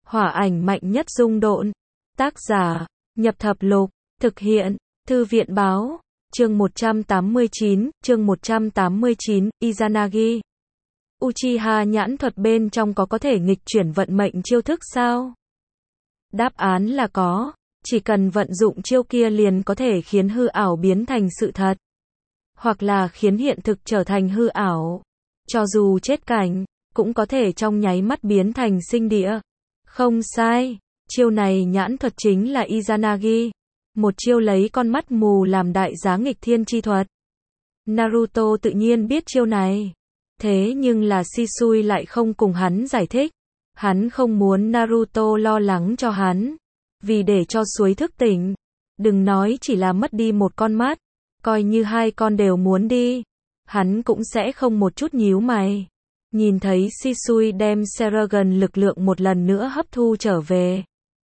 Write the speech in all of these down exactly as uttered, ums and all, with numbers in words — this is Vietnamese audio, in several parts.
Hỏa ảnh mạnh nhất dung độn. Tác giả, Nhập Thập Lục, thực hiện, Thư viện Báo, chương một trăm tám mươi chín, chương một trăm tám mươi chín, Izanagi. Uchiha nhãn thuật bên trong có có thể nghịch chuyển vận mệnh chiêu thức sao? Đáp án là có, chỉ cần vận dụng chiêu kia liền có thể khiến hư ảo biến thành sự thật, hoặc là khiến hiện thực trở thành hư ảo. Cho dù chết cảnh, cũng có thể trong nháy mắt biến thành sinh địa. Không sai, chiêu này nhãn thuật chính là Izanagi, một chiêu lấy con mắt mù làm đại giá nghịch thiên chi thuật. Naruto tự nhiên biết chiêu này, thế nhưng là Shisui lại không cùng hắn giải thích. Hắn không muốn Naruto lo lắng cho hắn, vì để cho suối thức tỉnh, đừng nói chỉ là mất đi một con mắt, coi như hai con đều muốn đi, hắn cũng sẽ không một chút nhíu mày. Nhìn thấy Shisui đem Sharingan lực lượng một lần nữa hấp thu trở về,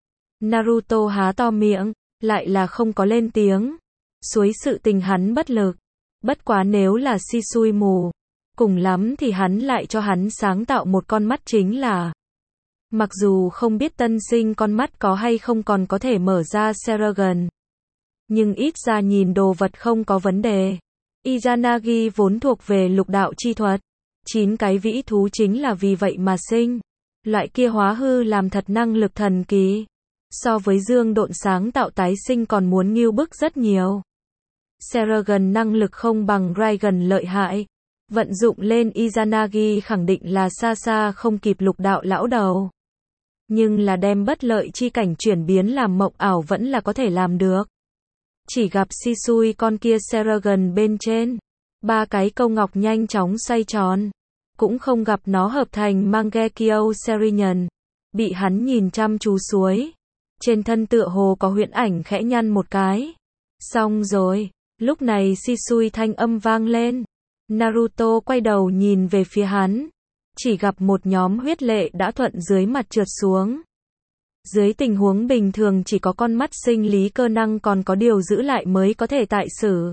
Naruto há to miệng, lại là không có lên tiếng. Suối sự tình hắn bất lực, bất quá nếu là Shisui mù, cùng lắm thì hắn lại cho hắn sáng tạo một con mắt chính là. Mặc dù không biết tân sinh con mắt có hay không còn có thể mở ra Sharingan, nhưng ít ra nhìn đồ vật không có vấn đề. Izanagi vốn thuộc về lục đạo chi thuật, chín cái vĩ thú chính là vì vậy mà sinh. Loại kia hóa hư làm thật năng lực thần kỳ, so với dương độn sáng tạo tái sinh còn muốn nghiêu bức rất nhiều. Sharingan năng lực không bằng Rasengan lợi hại, vận dụng lên Izanagi khẳng định là xa xa không kịp lục đạo lão đầu. Nhưng là đem bất lợi chi cảnh chuyển biến làm mộng ảo vẫn là có thể làm được. Chỉ gặp Shisui con kia Sharingan bên trên, ba cái câu ngọc nhanh chóng xoay tròn, cũng không gặp nó hợp thành Mangekyo Sharingan. Bị hắn nhìn chăm chú suối, trên thân tựa hồ có huyễn ảnh khẽ nhăn một cái. Xong rồi, lúc này Shisui thanh âm vang lên. Naruto quay đầu nhìn về phía hắn, chỉ gặp một nhóm huyết lệ đã thuận dưới mặt trượt xuống. Dưới tình huống bình thường chỉ có con mắt sinh lý cơ năng còn có điều giữ lại mới có thể tại sử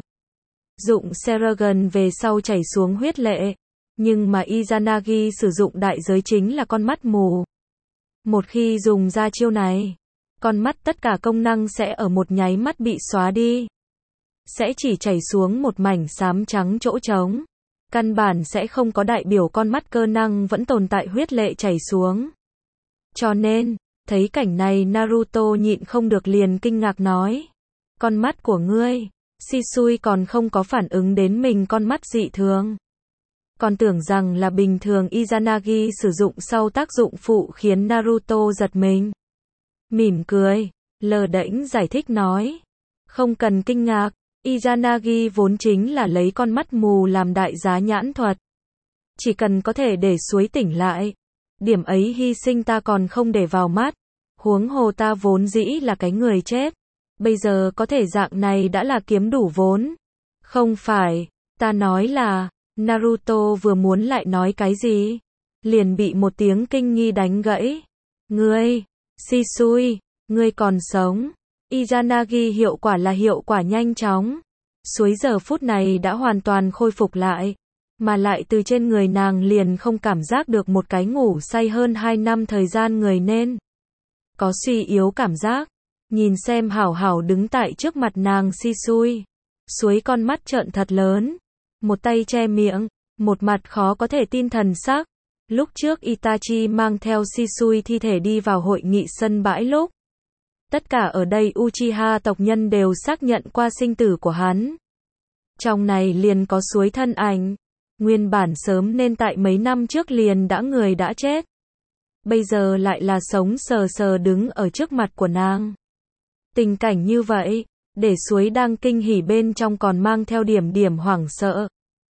dụng Sharingan về sau chảy xuống huyết lệ, nhưng mà Izanagi sử dụng đại giới chính là con mắt mù. Một khi dùng ra chiêu này, con mắt tất cả công năng sẽ ở một nháy mắt bị xóa đi, sẽ chỉ chảy xuống một mảnh xám trắng chỗ trống, căn bản sẽ không có đại biểu con mắt cơ năng vẫn tồn tại huyết lệ chảy xuống. Cho nên, thấy cảnh này Naruto nhịn không được liền kinh ngạc nói, con mắt của ngươi. Shisui còn không có phản ứng đến mình con mắt dị thường, còn tưởng rằng là bình thường. Izanagi sử dụng sau tác dụng phụ khiến Naruto giật mình. Mỉm cười, lờ đễnh giải thích nói, không cần kinh ngạc, Izanagi vốn chính là lấy con mắt mù làm đại giá nhãn thuật. Chỉ cần có thể để suối tỉnh lại, điểm ấy hy sinh ta còn không để vào mắt, huống hồ ta vốn dĩ là cái người chết, bây giờ có thể dạng này đã là kiếm đủ vốn. Không phải, ta nói là, Naruto vừa muốn lại nói cái gì, liền bị một tiếng kinh nghi đánh gãy. Ngươi, Shisui, ngươi còn sống. Izanagi hiệu quả là hiệu quả nhanh chóng. Suối giờ phút này đã hoàn toàn khôi phục lại, mà lại từ trên người nàng liền không cảm giác được một cái ngủ say hơn hai năm thời gian người nên có suy yếu cảm giác. Nhìn xem hảo hảo đứng tại trước mặt nàng Shisui, suối con mắt trợn thật lớn, một tay che miệng, một mặt khó có thể tin thần sắc. Lúc trước Itachi mang theo Shisui thi thể đi vào hội nghị sân bãi lúc, tất cả ở đây Uchiha tộc nhân đều xác nhận qua sinh tử của hắn. Trong này liền có suối thân ảnh, nguyên bản sớm nên tại mấy năm trước liền đã người đã chết, bây giờ lại là sống sờ sờ đứng ở trước mặt của nàng. Tình cảnh như vậy, để suối đang kinh hỉ bên trong còn mang theo điểm điểm hoảng sợ.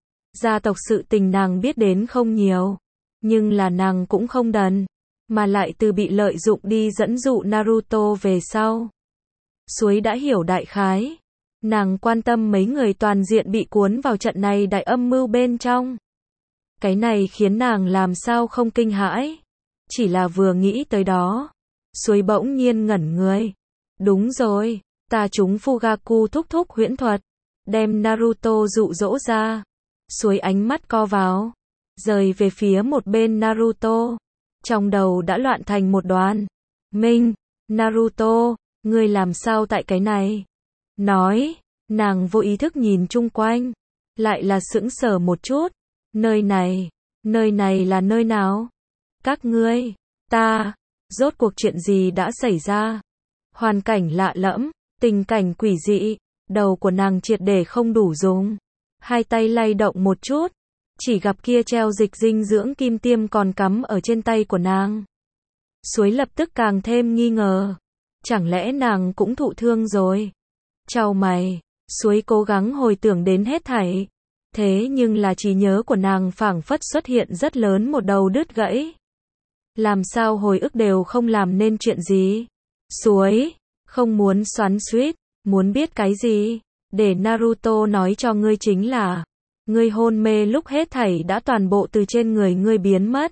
Gia tộc sự tình nàng biết đến không nhiều, nhưng là nàng cũng không đần, mà lại từ bị lợi dụng đi dẫn dụ Naruto về sau. Suối đã hiểu đại khái, nàng quan tâm mấy người toàn diện bị cuốn vào trận này đại âm mưu bên trong. Cái này khiến nàng làm sao không kinh hãi, chỉ là vừa nghĩ tới đó, suối bỗng nhiên ngẩn người. Đúng rồi, ta trúng Fugaku thúc thúc huyễn thuật, đem Naruto dụ dỗ ra. Suối ánh mắt co vào, rời về phía một bên Naruto, trong đầu đã loạn thành một đoàn. Minh, Naruto, ngươi làm sao tại cái này? Nói, nàng vô ý thức nhìn chung quanh, lại là sững sờ một chút. Nơi này, nơi này là nơi nào? Các ngươi, ta, rốt cuộc chuyện gì đã xảy ra? Hoàn cảnh lạ lẫm, tình cảnh quỷ dị, đầu của nàng triệt để không đủ dùng. Hai tay lay động một chút, chỉ gặp kia treo dịch dinh dưỡng kim tiêm còn cắm ở trên tay của nàng. Suối lập tức càng thêm nghi ngờ. Chẳng lẽ nàng cũng thụ thương rồi? Chau mày, Suối cố gắng hồi tưởng đến hết thảy. Thế nhưng là trí nhớ của nàng phảng phất xuất hiện rất lớn một đầu đứt gãy. Làm sao hồi ức đều không làm nên chuyện gì? Suối, không muốn xoắn xuýt, muốn biết cái gì? Để Naruto nói cho ngươi chính là, ngươi hôn mê lúc hết thảy đã toàn bộ từ trên người ngươi biến mất.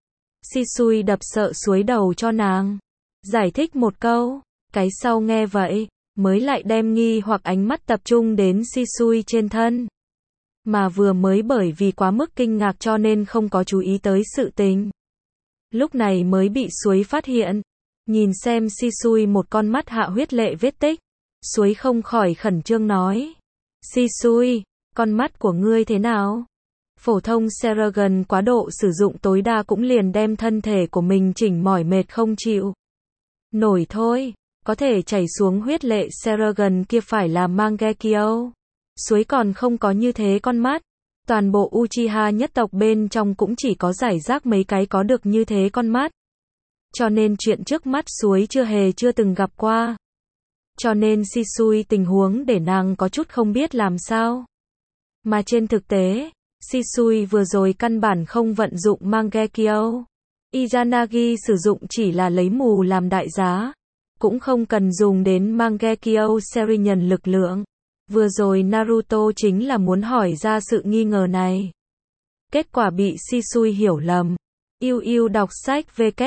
Shisui đập sợ Suối đầu cho nàng. Giải thích một câu, cái sau nghe vậy, mới lại đem nghi hoặc ánh mắt tập trung đến Shisui trên thân. Mà vừa mới bởi vì quá mức kinh ngạc cho nên không có chú ý tới sự tình. Lúc này mới bị Suối phát hiện. Nhìn xem Shisui một con mắt hạ huyết lệ vết tích. Suối không khỏi khẩn trương nói. Shisui, con mắt của ngươi thế nào? Phổ thông Sharingan quá độ sử dụng tối đa cũng liền đem thân thể của mình chỉnh mỏi mệt không chịu nổi thôi. Có thể chảy xuống huyết lệ Sharingan kia phải là Mangekyo. Suối còn không có như thế con mắt. Toàn bộ Uchiha nhất tộc bên trong cũng chỉ có giải rác mấy cái có được như thế con mắt. Cho nên chuyện trước mắt Suối chưa hề chưa từng gặp qua. Cho nên Shisui tình huống để nàng có chút không biết làm sao. Mà trên thực tế, Shisui vừa rồi căn bản không vận dụng Mangekyo. Izanagi sử dụng chỉ là lấy mù làm đại giá. Cũng không cần dùng đến Mangekyo Sharingan lực lượng. Vừa rồi Naruto chính là muốn hỏi ra sự nghi ngờ này. Kết quả bị Shisui hiểu lầm. Yêu yêu đọc sách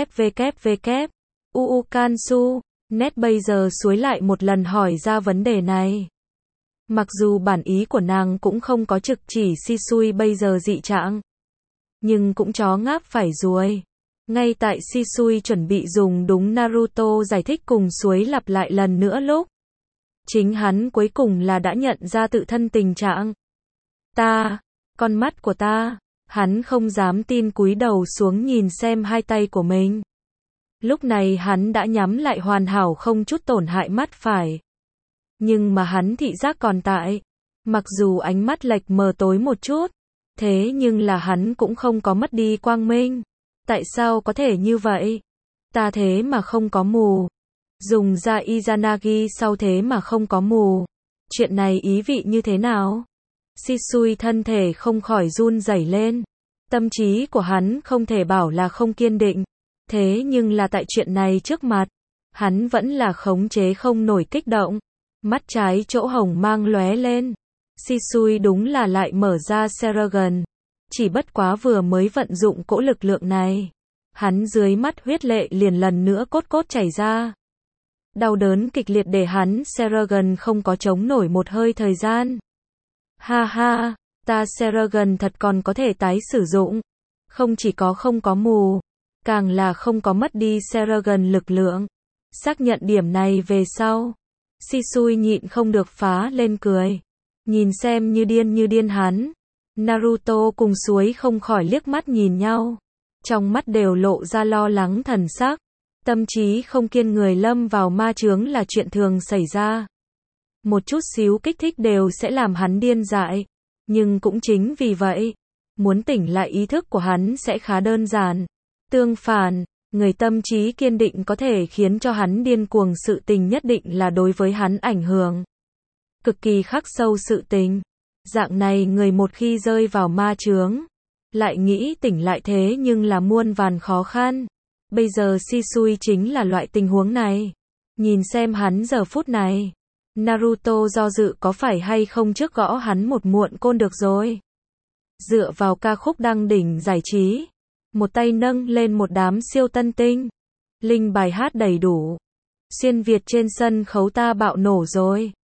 www. Uu Kansu. Net bây giờ Suối lại một lần hỏi ra vấn đề này. Mặc dù bản ý của nàng cũng không có trực chỉ Shisui bây giờ dị trạng. Nhưng cũng chó ngáp phải ruồi. Ngay tại Shisui chuẩn bị dùng đúng Naruto giải thích cùng Suối lặp lại lần nữa lúc. Chính hắn cuối cùng là đã nhận ra tự thân tình trạng. Ta, con mắt của ta, hắn không dám tin cúi đầu xuống nhìn xem hai tay của mình. Lúc này hắn đã nhắm lại hoàn hảo không chút tổn hại mắt phải. Nhưng mà hắn thị giác còn tại. Mặc dù ánh mắt lệch mờ tối một chút. Thế nhưng là hắn cũng không có mất đi quang minh. Tại sao có thể như vậy? Ta thế mà không có mù. Dùng ra Izanagi sau thế mà không có mù. Chuyện này ý vị như thế nào? Shisui thân thể không khỏi run rẩy lên. Tâm trí của hắn không thể bảo là không kiên định. Thế nhưng là tại chuyện này trước mặt, hắn vẫn là khống chế không nổi kích động. Mắt trái chỗ hồng mang lóe lên. Shisui đúng là lại mở ra Sharingan. Chỉ bất quá vừa mới vận dụng cỗ lực lượng này. Hắn dưới mắt huyết lệ liền lần nữa cốt cốt chảy ra. Đau đớn kịch liệt để hắn Sharingan không có chống nổi một hơi thời gian. Ha ha, ta Sharingan thật còn có thể tái sử dụng. Không chỉ có không có mù, càng là không có mất đi Sharingan lực lượng. Xác nhận điểm này về sau, Shisui nhịn không được phá lên cười. Nhìn xem như điên như điên hắn. Naruto cùng Suối không khỏi liếc mắt nhìn nhau. Trong mắt đều lộ ra lo lắng thần sắc. Tâm trí không kiên người lâm vào ma chướng là chuyện thường xảy ra. Một chút xíu kích thích đều sẽ làm hắn điên dại. Nhưng cũng chính vì vậy, muốn tỉnh lại ý thức của hắn sẽ khá đơn giản. Tương phản, người tâm trí kiên định có thể khiến cho hắn điên cuồng sự tình nhất định là đối với hắn ảnh hưởng cực kỳ khắc sâu sự tình. Dạng này người một khi rơi vào ma chướng, lại nghĩ tỉnh lại thế nhưng là muôn vàn khó khăn. Bây giờ Shisui chính là loại tình huống này. Nhìn xem hắn giờ phút này. Naruto do dự có phải hay không trước gõ hắn một muộn côn được rồi. Dựa vào ca khúc đăng đỉnh giải trí. Một tay nâng lên một đám siêu tân tinh. Linh bài hát đầy đủ. Xuyên Việt trên sân khấu ta bạo nổ rồi.